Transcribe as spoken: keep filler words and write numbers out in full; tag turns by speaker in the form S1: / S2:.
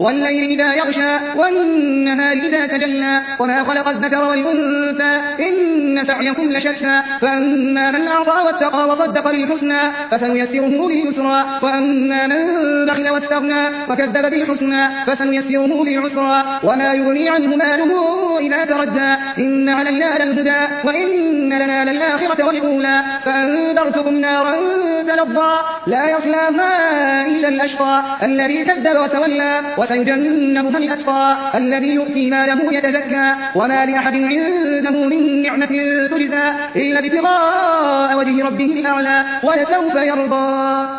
S1: والليل إذا يغشى والنهار إذا تجلى وما خلق الذكر والأنثى إن سعيكم لشتى فأما من أعطى واتقى وصدق بالحسنى فسنيسره لليسرى وأما من بخل واستغنى وكذب بالحسنى فسنيسره للعسرى وما يغني عنه ماله إذا تردى إن علينا للهدى وإن لنا للآخرة والأولى فأنذرتكم نارا تلظى لا يصلاها إلا الأشقى الذي كذب وتولى وسيجنبها الأتقى الذي يؤتي ماله يتزكى وما لأحد عنده من نعمة تجزى إلا ابتغاء وجه ربه الأعلى ولسوف يرضى.